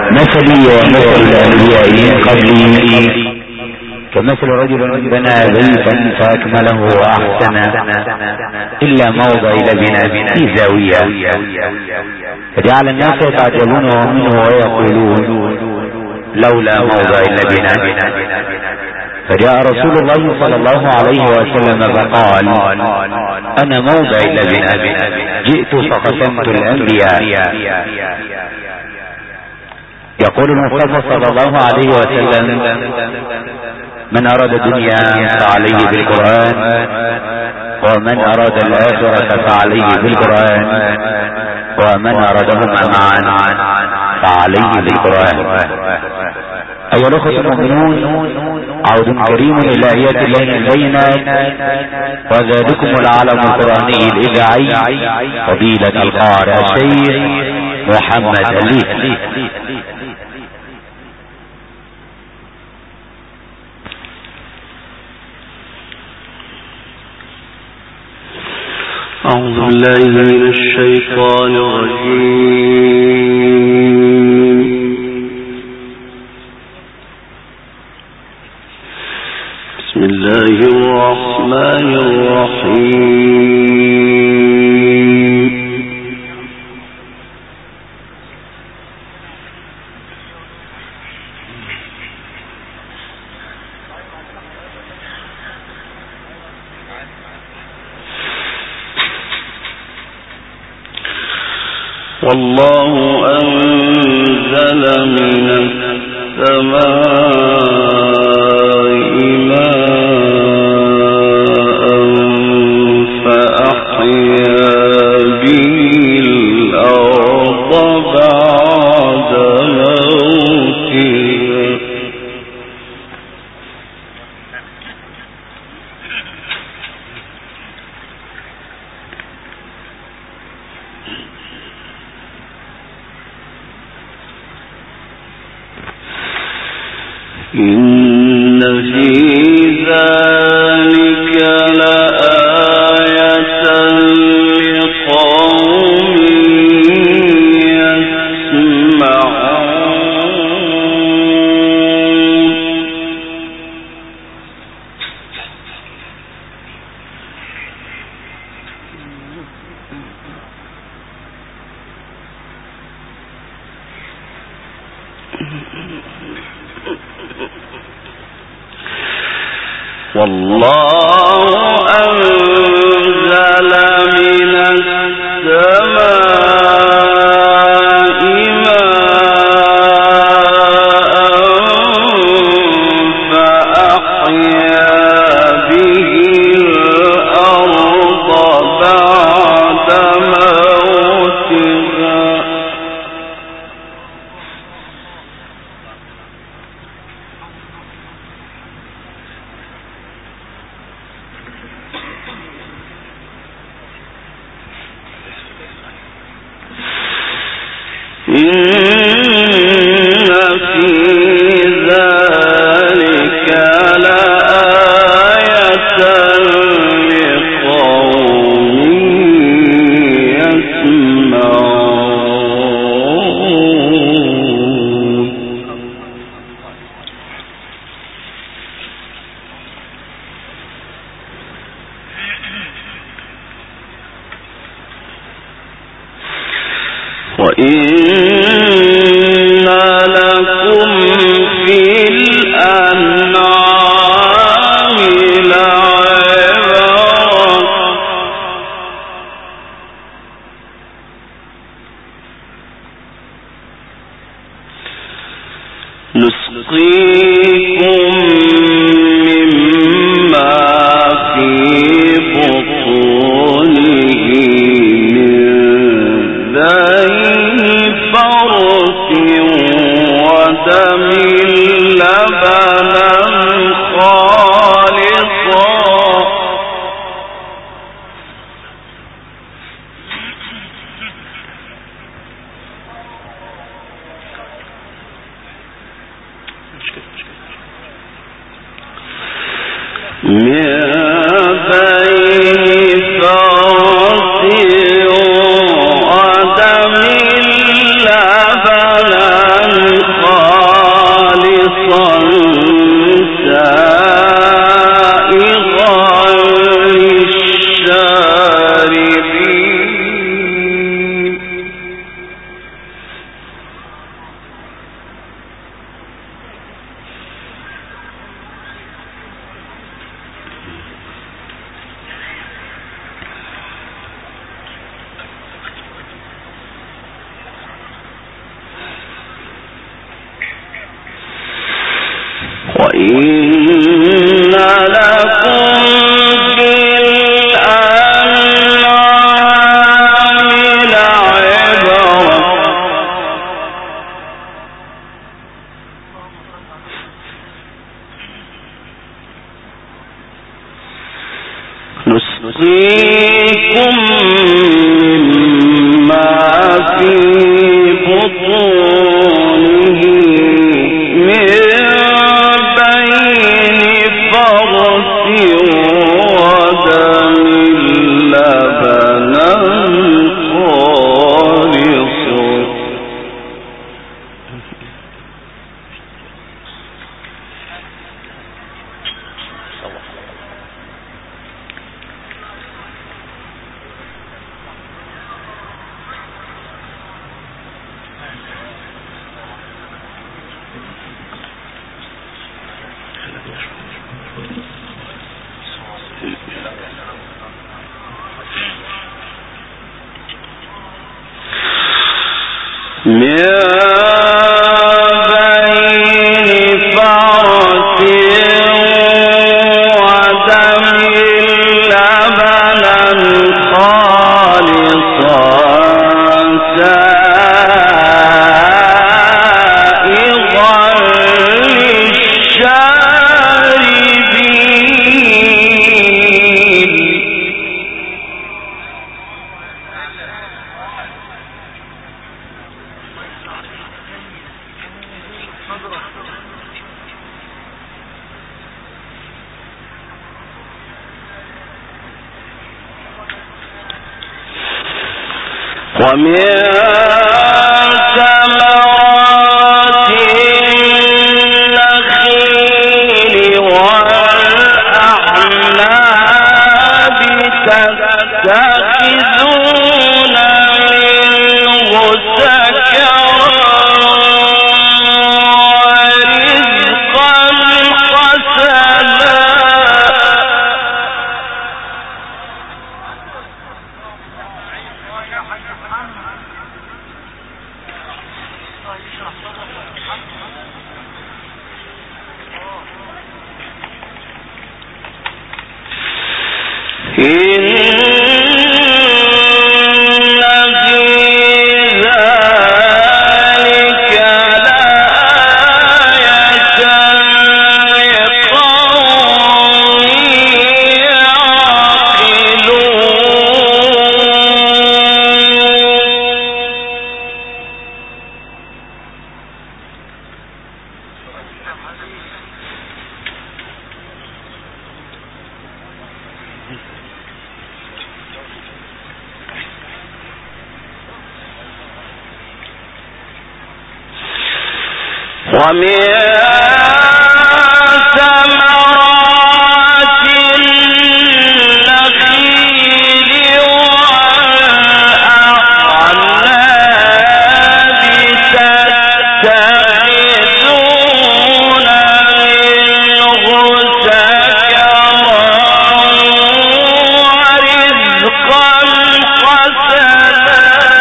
مثلي ومثل الأنبياء من قبلي كمثل رجل بنى بيتا فأكمله وأحسن إلا موضع لبن في زاوية، فجعل الناس يتعجبون منه ويقولون لولا موضع لبن. فجاء رسول الله صلى الله عليه وسلم فقال أنا موضع لبن، جئت فقسمت الأنبياء. يقول المصطفى صلى الله عليه وسلم من أراد الدنيا فعليه بالقرآن، ومن أراد الآخرة فعليه بالقرآن، ومن أرادهما معا فعليه بالقرآن. أيها الأخوة المؤمنون، عود كريم إلى آيات الله البينات، وذلكم العالم القرآني الإذاعي فضيلة القارئ الشيخ محمد أليف. أعوذ بالله من الشيطان الرجيم. بسم الله الرحمن الرحيم. والله أنزل من السماء ماء فأحيا به الأرض بعد موتها. إن في ذلك لآية لقوم يسمعون. والله أنزل من السماء ماء فأحيا به الأرض بعد موتها. إن في ذلك لآية لقوم يسمعون. وإن لكم في الأنعام لعبرة نسقيكم مما في بطونه فرث ودم لبنا خالصا. من بين فرث ودم لبنا وإن لكم في الأنعام لعبرة نسقيكم مما في بطونه من بين فرث ودم لبنا خالصا ومن ثمرات النخيل والأعناب تتخذون منه سكرا ورزقا حسنا ومن ثمرات النخيل والأعناب تتخذون منه سكرا ورزقا حسنا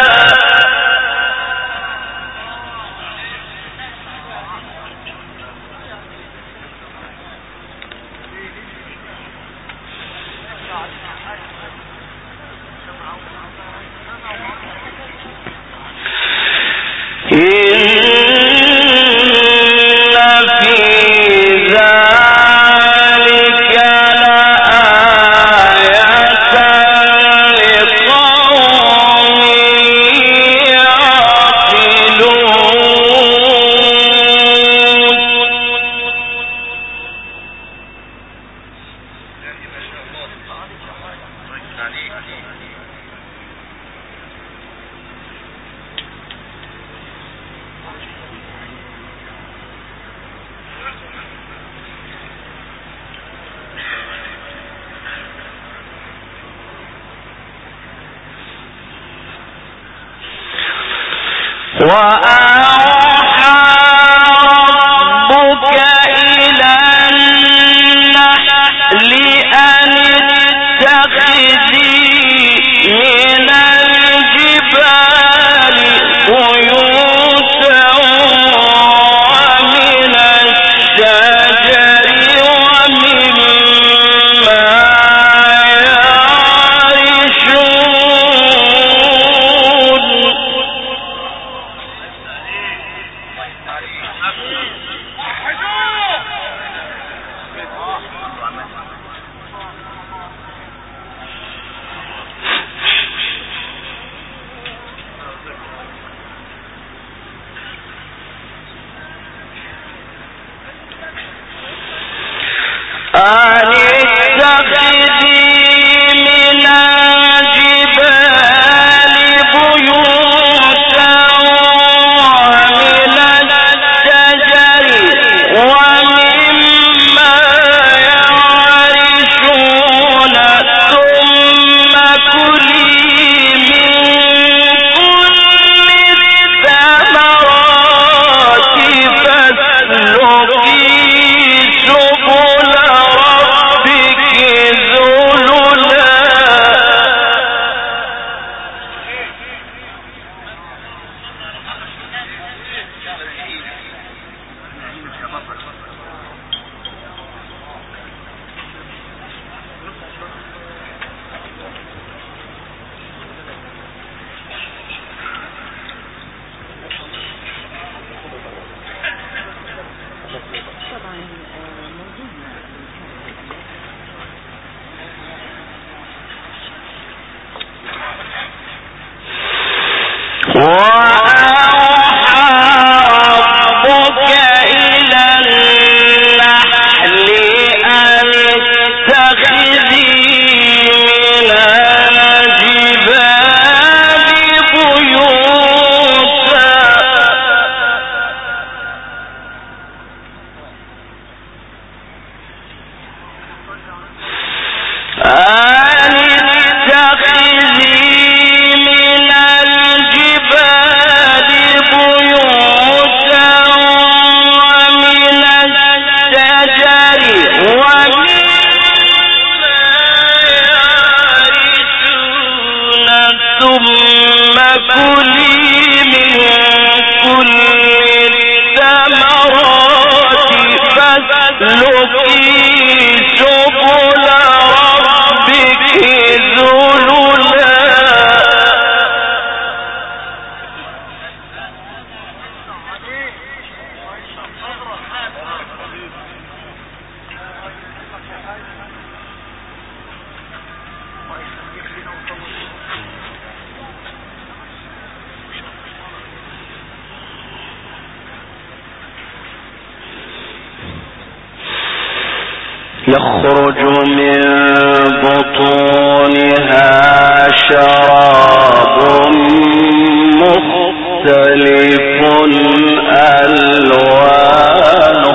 وأوحى ربك إلى النحل أن اتخذي من الجبال بيوتا ومن الشجر يخرج من بطونها شراب مختلف ألوانه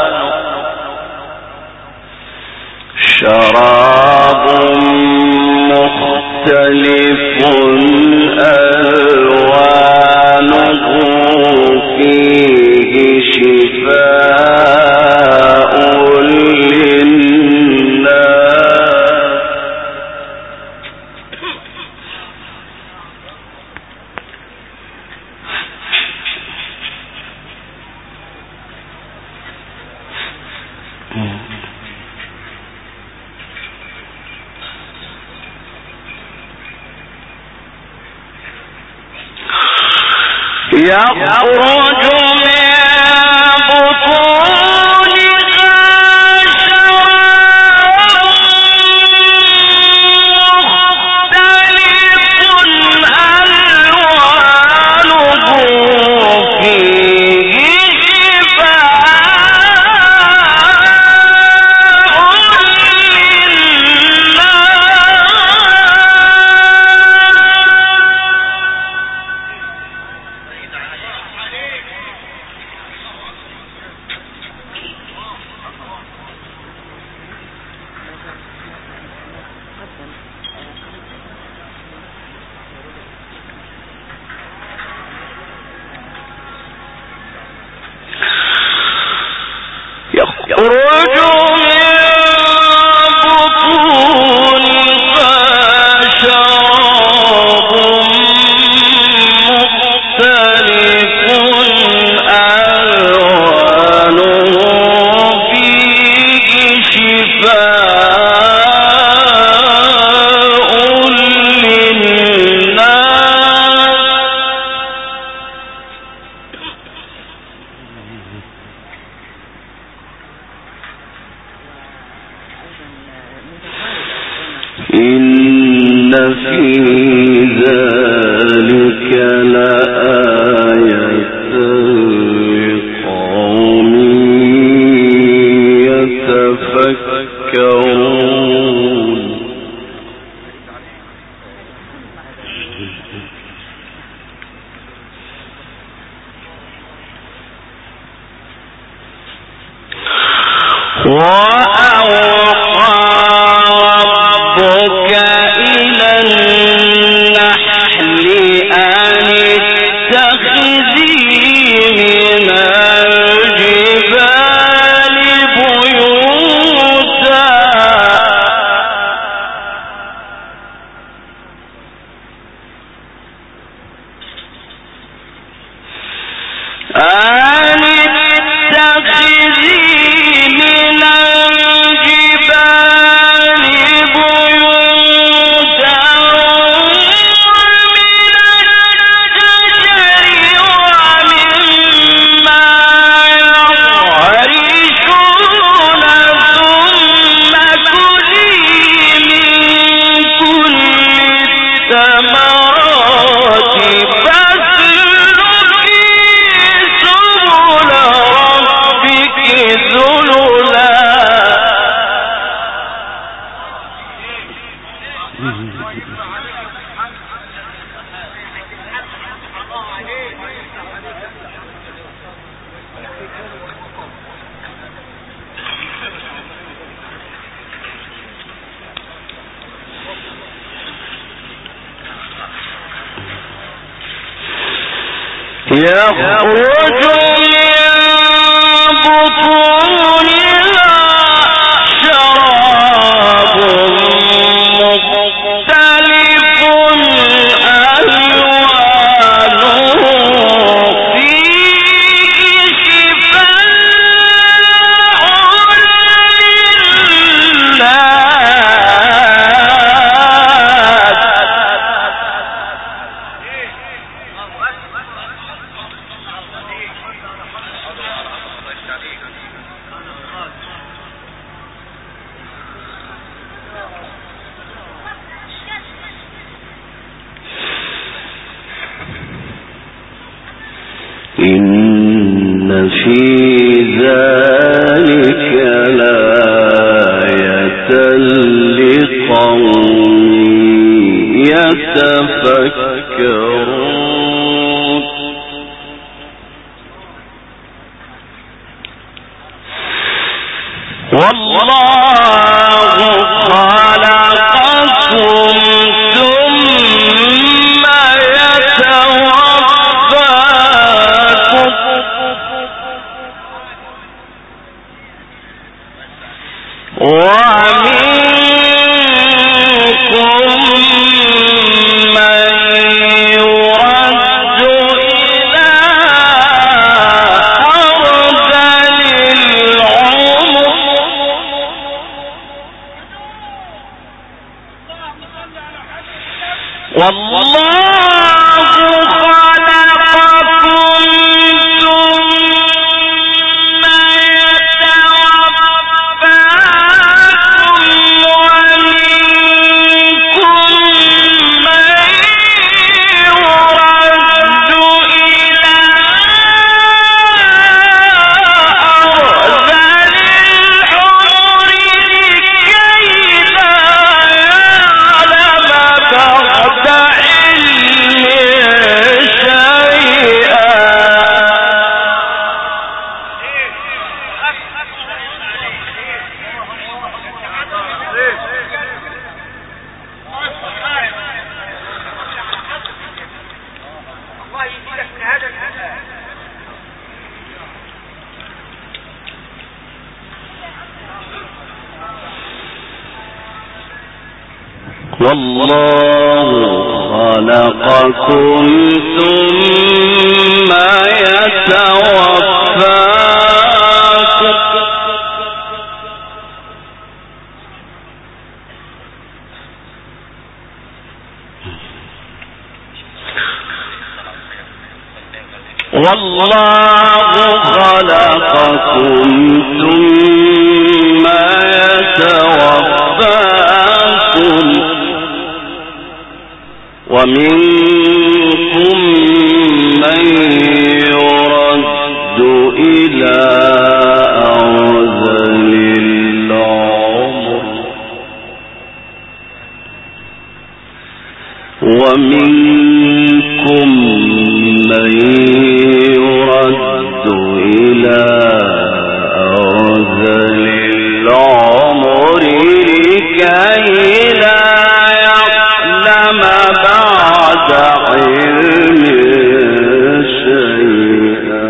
شراب مختلف ألوانه فيه شفاء يخرج من بطونها شراب مختلف ألوانه فيه يخرج من بطونها شراب مختلف ألوانه فيه شفاء للناس إن في ذلك لآية لقوم يتفكرون. يخرج من بطونها شراب مختلف ألوانه فيه شفاء إن في ذلك لآية لقوم يتفكرون. والله خلقكم ثم يتوفاكم ومنكم من يرد إلى أرذل العمر والله خلقكم ثم يتوفاكم ومنكم من يرد إلى أرذل العمر لكي لا يعلم بعد علم شيئا. والله خلقكم ثم يتوفاكم والله خلقكم ثم يتوفاكم ومنكم من يرد إلى أرذل العمر ومنكم من يرد إلى أرذل العمر لكي لا يعلم بعد علم شيئا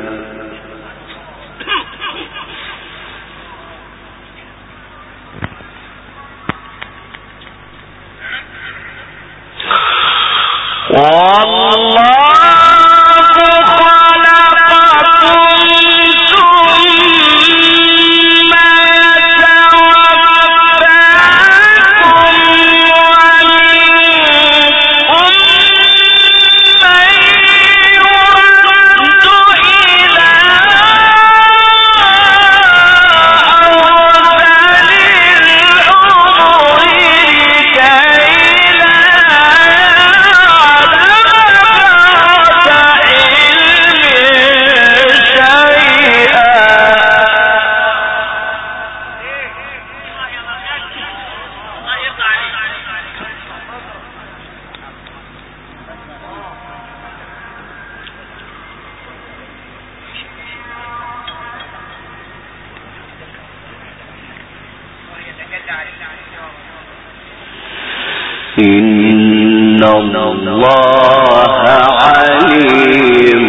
إن الله عليم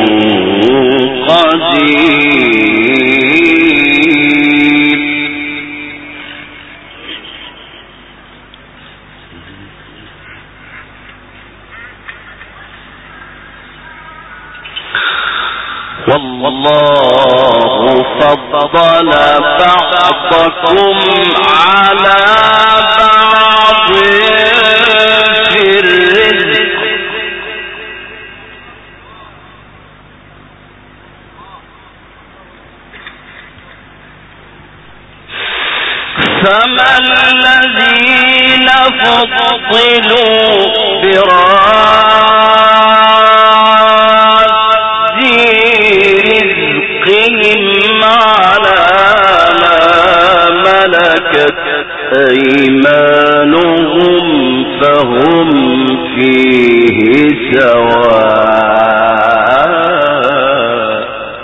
قدير والله فضل بعضكم على بعض في الرزق فما الذين فضلوا براد رزقهم على ما ملكت أيمانهم فهم فيه سواء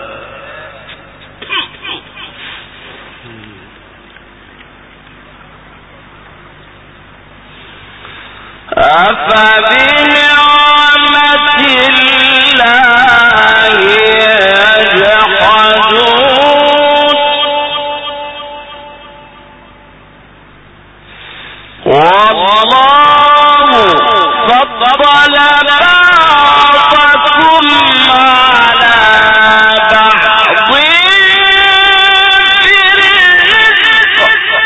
أفبنعمة الله يجحدون والله فضل بعضكم على بعض في الرزق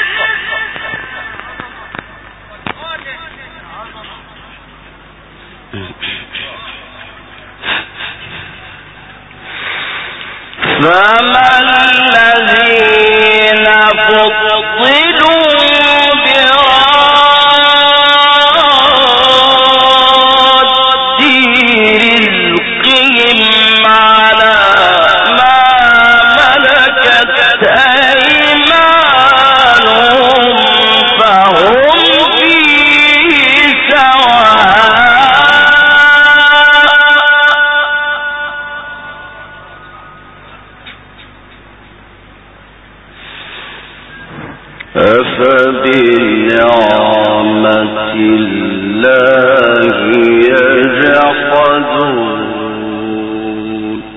فما الذين فضلوا براد رزقهم على ما ملكت أيمانهم فهم فيه سواء أفبنعمة الله يجحدون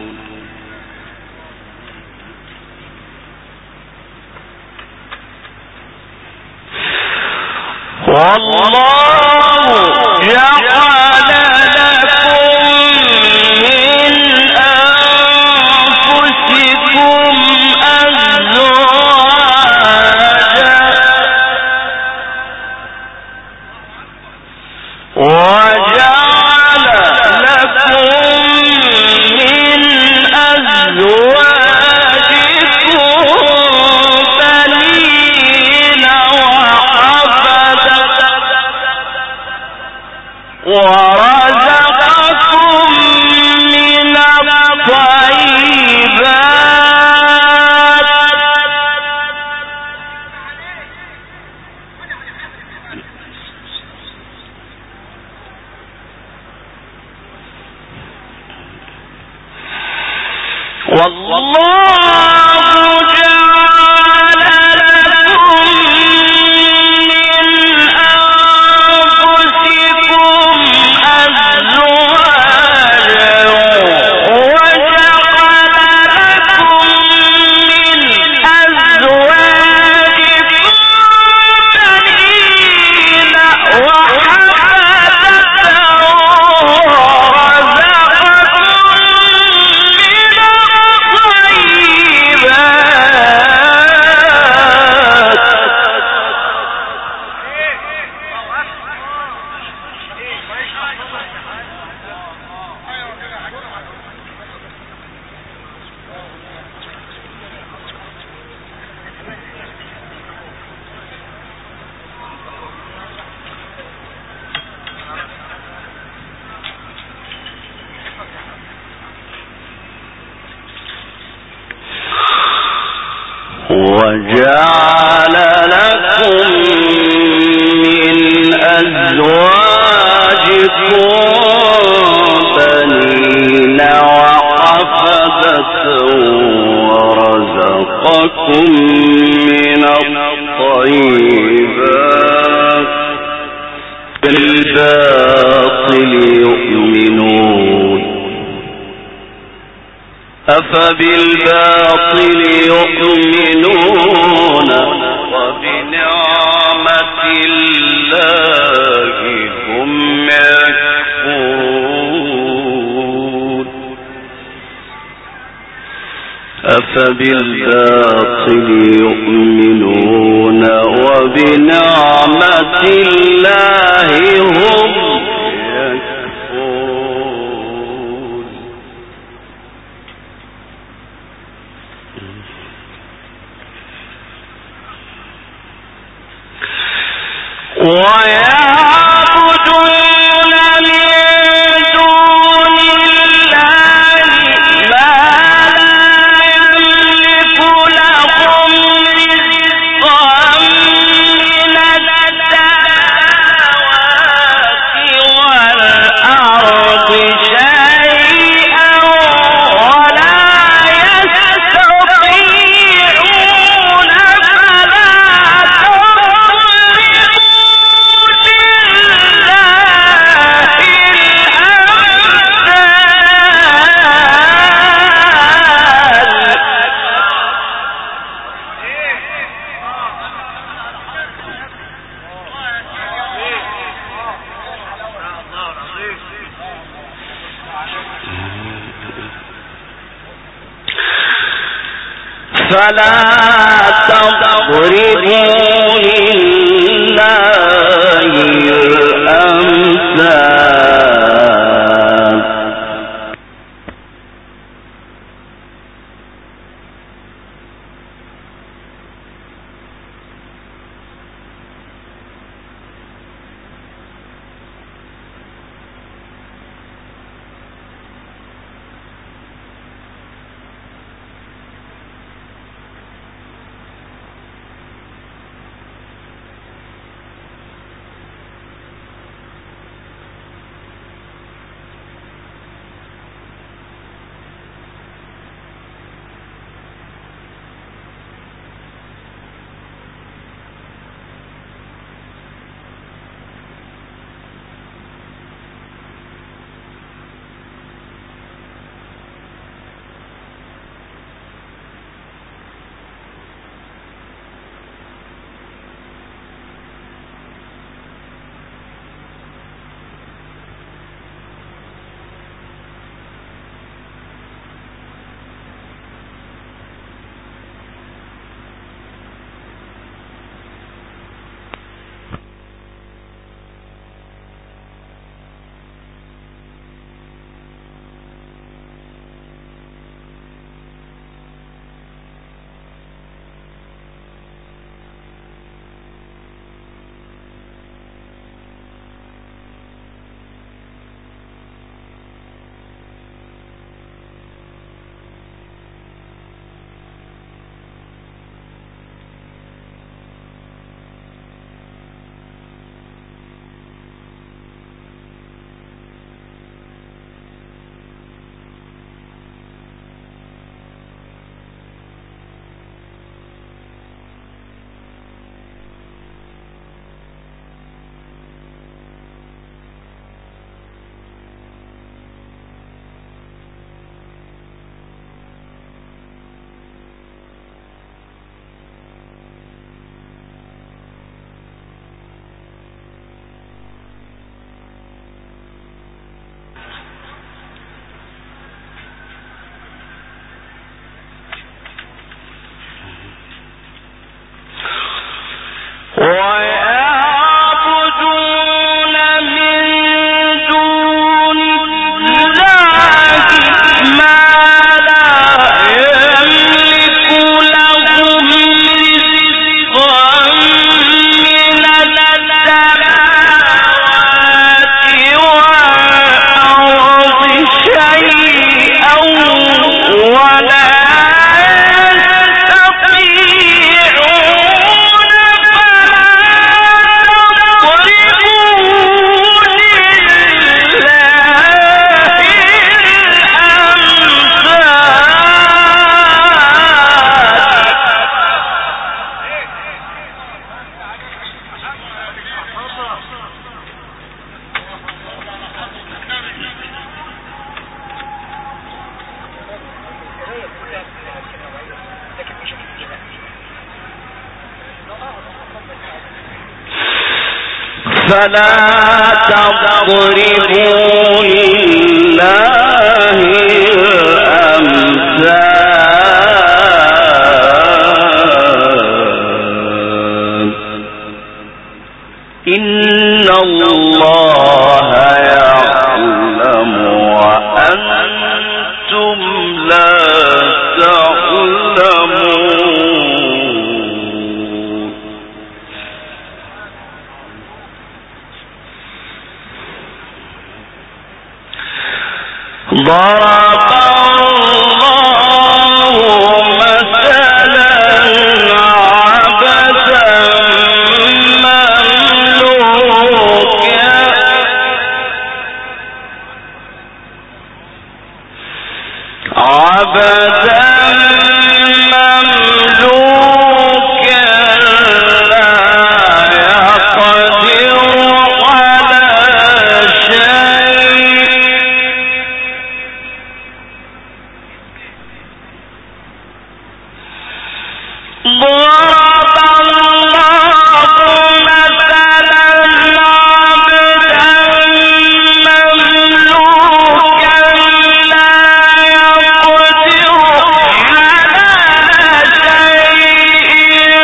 والله جعل لكم من أنفسكم أزواجا وجعل لكم من أزواجكم بنين وحفدة وجعل لكم من أزواجكم بنين وحفدة ورزقكم من الطيبات بالباطل يؤمنون أفبالباطل يؤمنون وبنعمة الله هم يكفرون أفبالباطل يؤمنون وبنعمة الله هم ويعبدون من دون الله ما لا يملك لهم رزقا من السماوات والأرض شيئا ولا يستطيعون فلا تضربوا لله الأمثال فلا تضربوا لله الأمثال إن الله يعلم وأنتم لا تعلمون. ضرب الله مثلا عبدا مملوكا لا يقدر على شيء ضرب الله مثلا عبدا مملوكا لا يقدر على شيء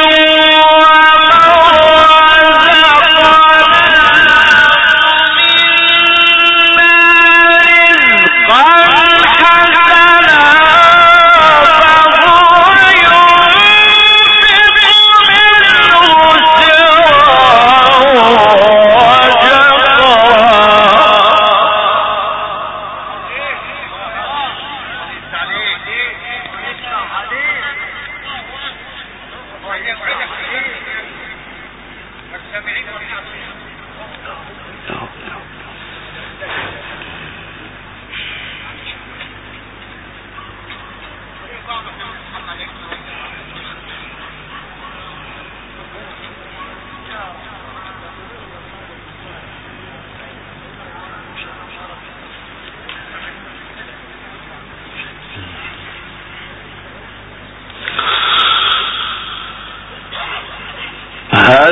هل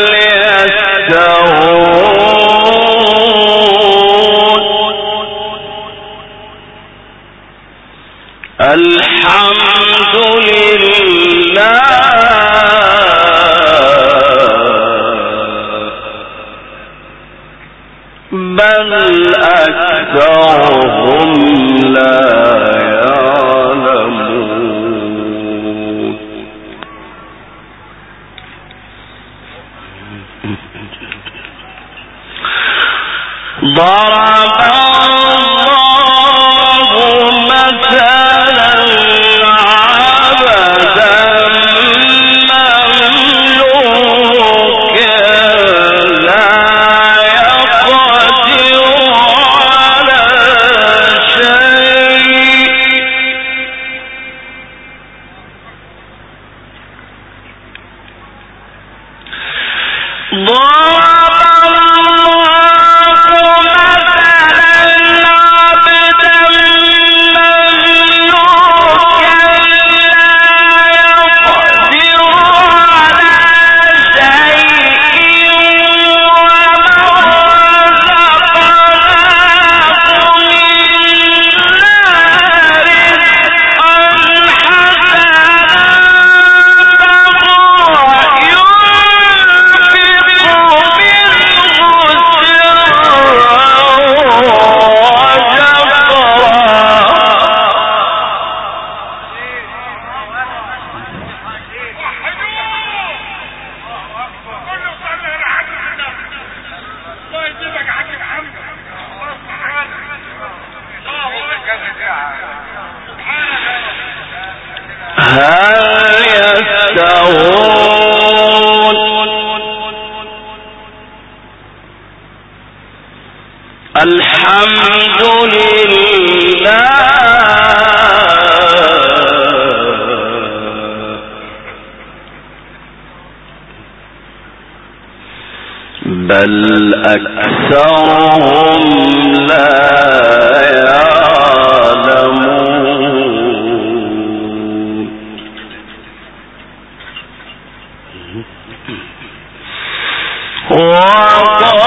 يستوون الحمد لله بل أكثرهم لا ضرب الله مثلا عبدا مملوكا لا يقدر على شيء الحمد لله بل أكثرهم لا يعلمون وقال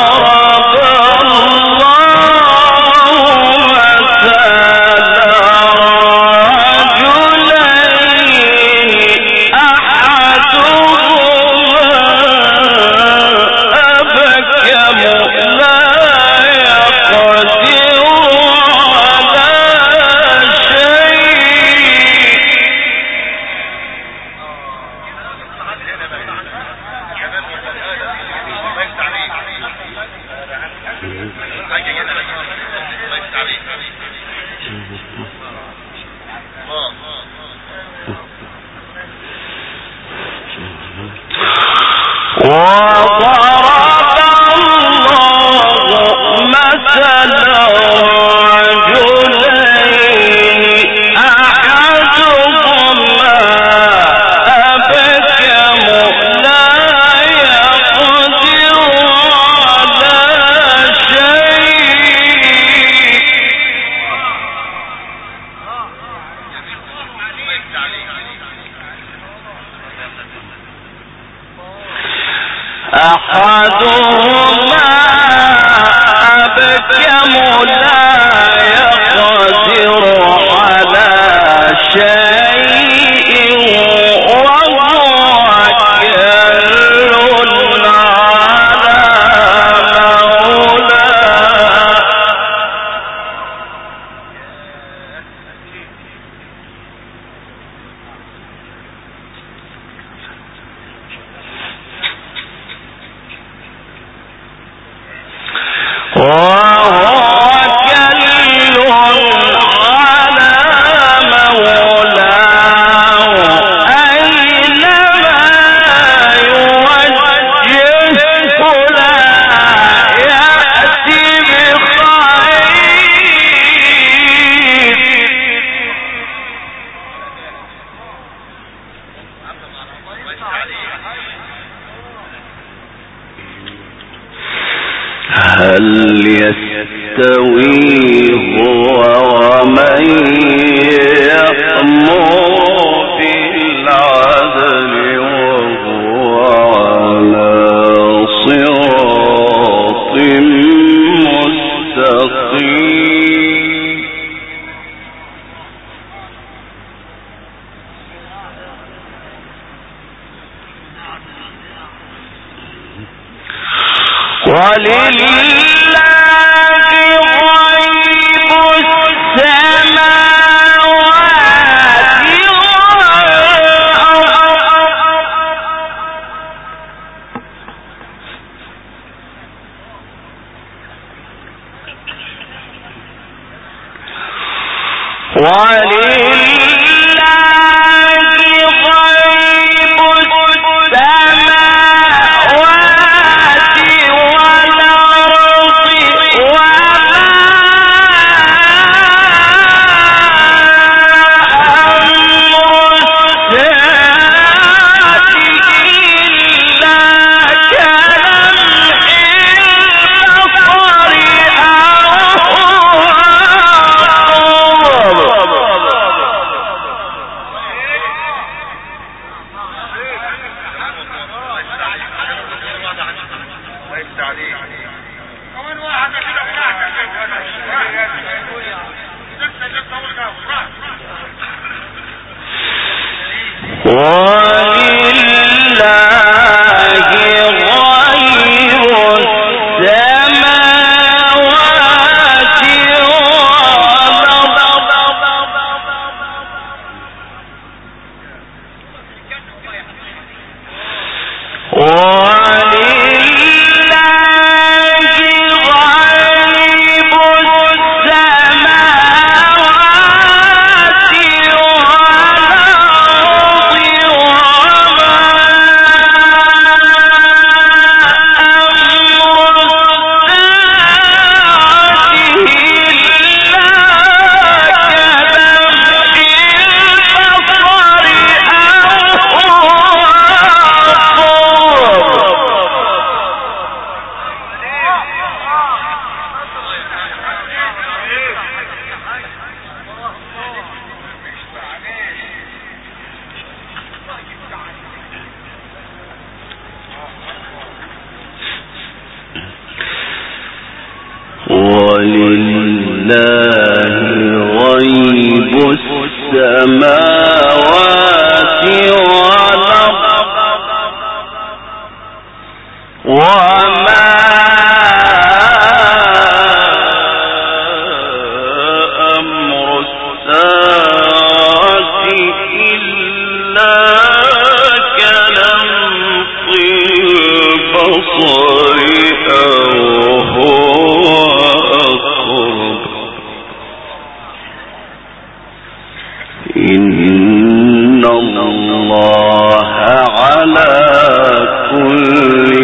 إن الله على كل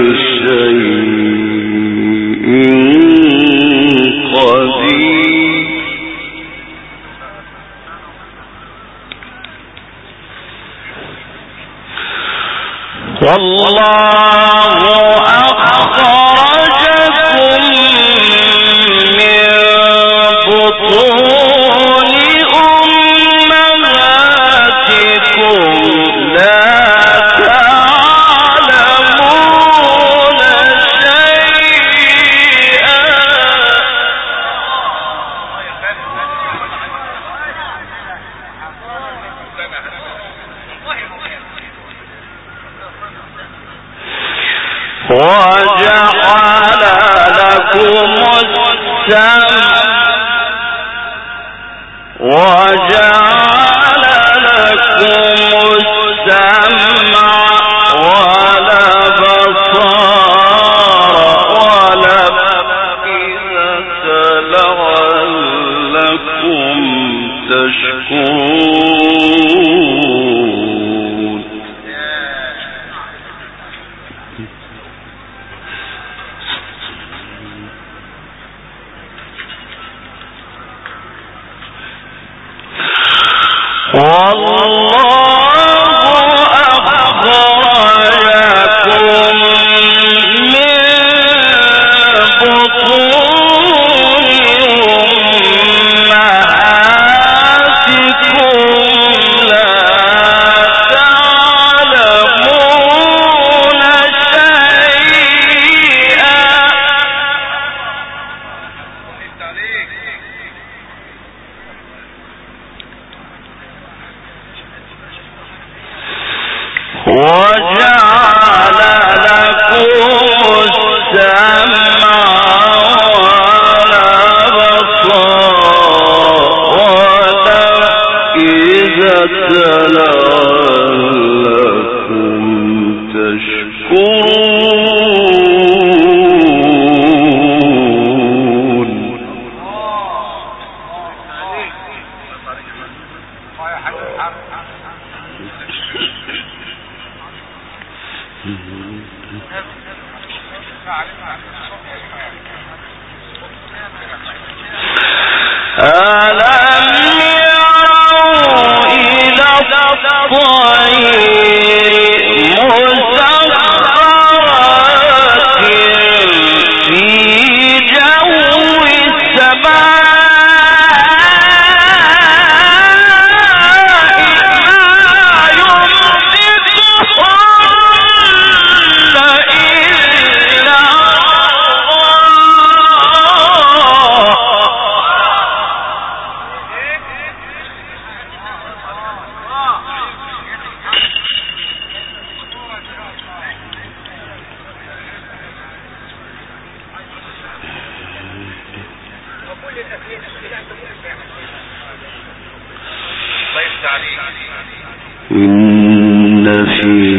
إن في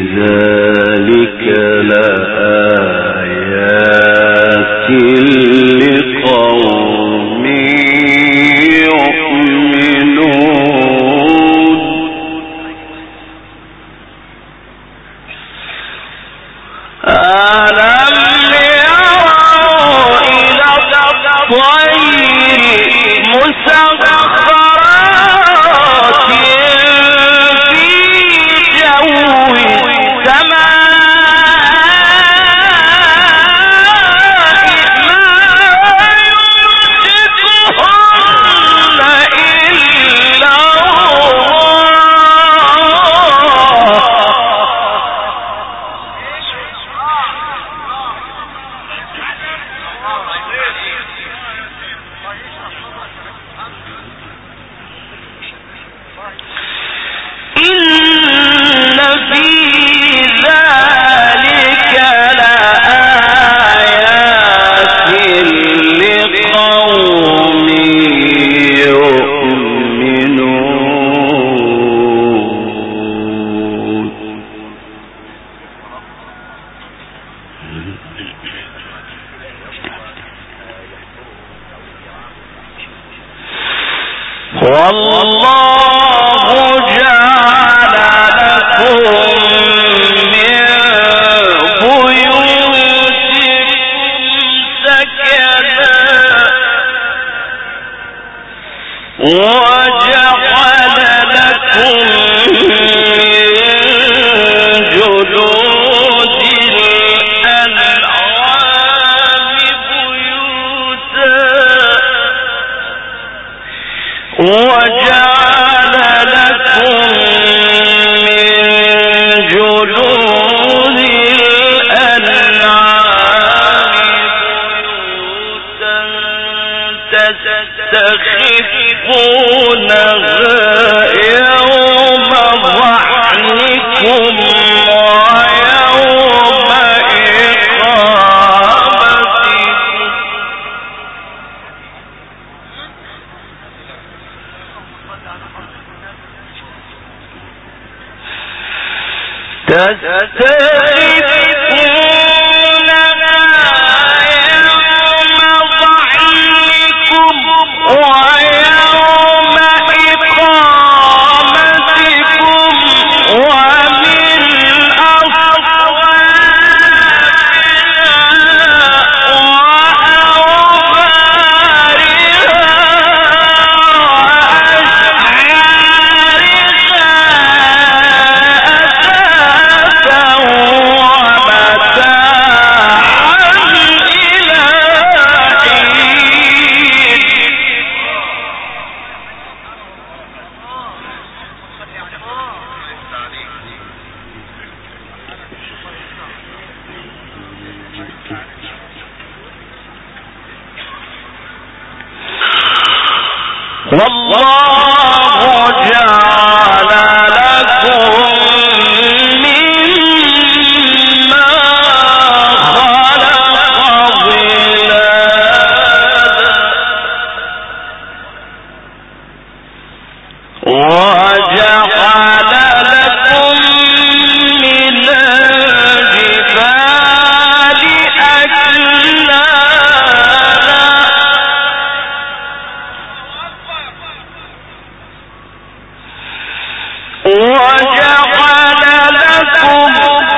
ذلك لآيات لقوم يؤمنون ألم يروا إلى الطير مسخرات في جو وجعل لكم من جلود يوم ظعنكم ويوم والله جعل لكم مما خلق ظلالا وجعل لكم من الجبال أكنانا وجعل لكم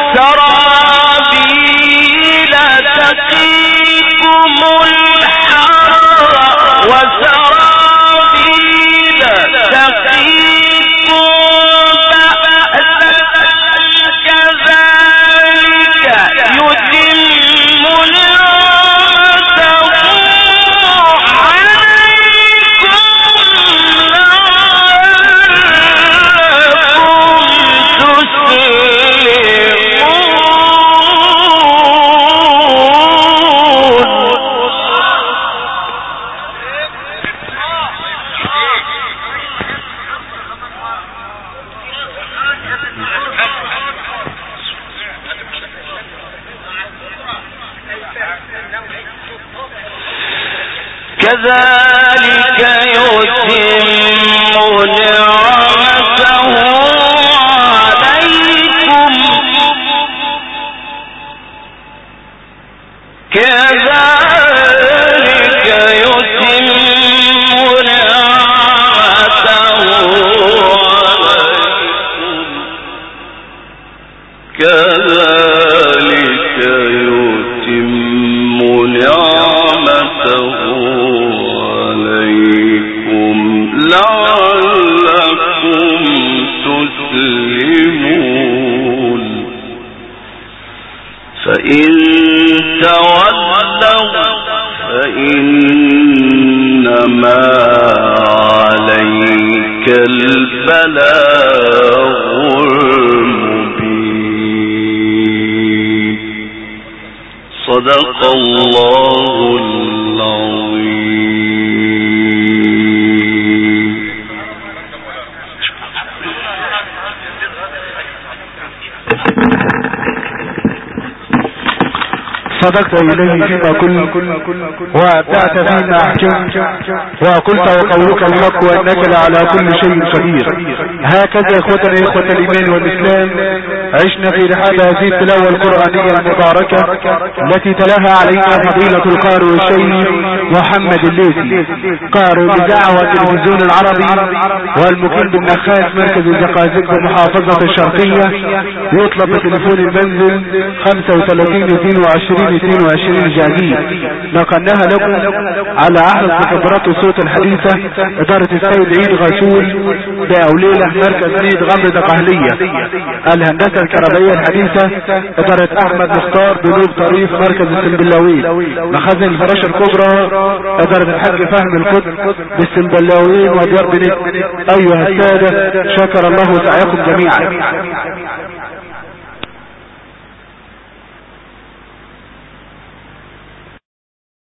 سرابيل تقيكم الحر وسرابيل تقيكم بأسا كذلك يتم نعمته عليكم كذلك يتم نعمته عليكم كذلك يتم نعمته عليكم كذلك يتم نعمته عليكم لعلكم تسلمون فإن تولوا فإنما عليك البلاغ المبين صدق الله العظيم. صدقت إليه فيما كنت وأبدعت فيما أحكمت وقلت وقولك الحق وأنك لعلى كل شيء قدير. هكذا إخوتنا إخوة الإيمان والإسلام عشنا في رحاب هذه التلاوة القرآنية المباركة التي تلاها علينا فضيلة القارئ الشيخ محمد الليثي قارئ إذاعة والتلفزيون العربي والمقيم بالنخاس مركز الزقازيق بمحافظة الشرقية. يطلب بتليفون المنزل 35 22 جاهزين. نقلناها لكم على أحدث مخبرات الصوت الحديثة إدارة السيد عيد غسول بأوليلة مركز نيد غمرة قهلية. الهندسة الكهربائية الحديثة إدارة أحمد مختار بنوب طريف مركز السنبلاوين. مخازن الفراشة الكبرى إدارة الحاج فهم القدس بالسنبلاوين وديار بنت. أيها السادة شكر الله سعيكم جميعا.